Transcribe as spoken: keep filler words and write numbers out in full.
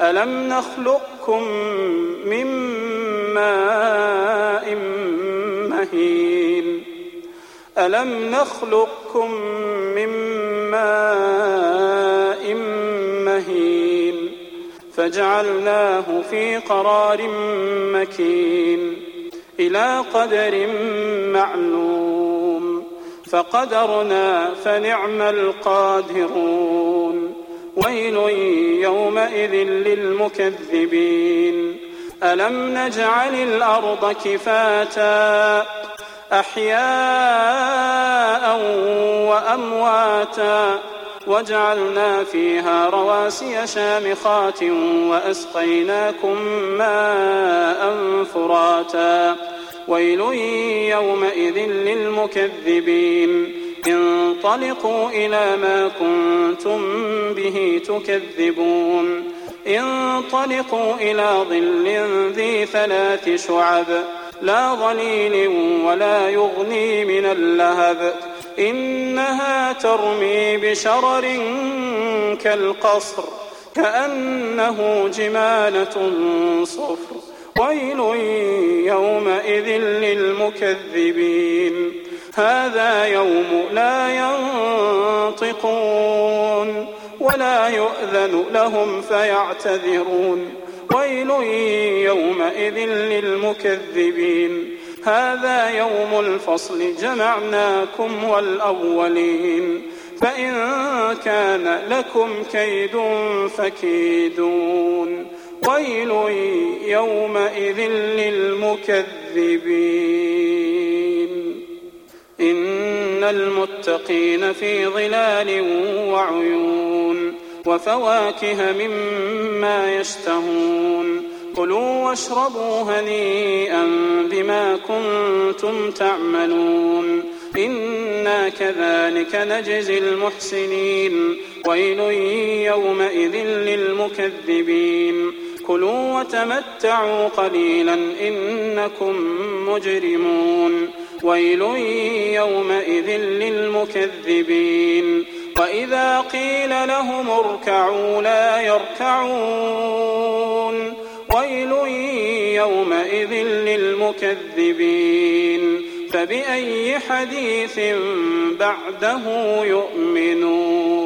ألم نخلقكم من ماء مهين ألم نخلقكم من ماء مهين فجعلناه في قرار مكين إلى قدر معلوم فقدرنا فنعم القادرون ويل يومئذ للمكذبين ألم نجعل الأرض كفاتا أحياء وأمواتا وجعلنا فيها رواسي شامخات وأسقيناكم ماء فراتا ويل يومئذ للمكذبين انطلقوا إلى ما كنتم به تكذبون انطلقوا إلى ظل ذي ثلاث شعب لا ظليل ولا يغني من اللهب إنها ترمي بشرر كالقصر كأنه جمالة صفر ويل يومئذ للمكذبين هذا يوم لا ينطقون ولا يؤذن لهم فيعتذرون ويل يومئذ للمكذبين هذا يوم الفصل جمعناكم والأولين فإن كان لكم كيد فكيدون ويل يومئذ للمكذبين إن المتقين في ظلال وعيون وفواكه مما يشتهون كلوا واشربوا هنيئا بما كنتم تعملون إنا كذلك نجزي المحسنين ويل يومئذ للمكذبين كلوا وتمتعوا قليلا إنكم مجرمون ويل يومئذ للمكذبين وإذا قيل لهم اركعوا لا يركعون ويل يومئذ للمكذبين فبأي حديث بعده يؤمنون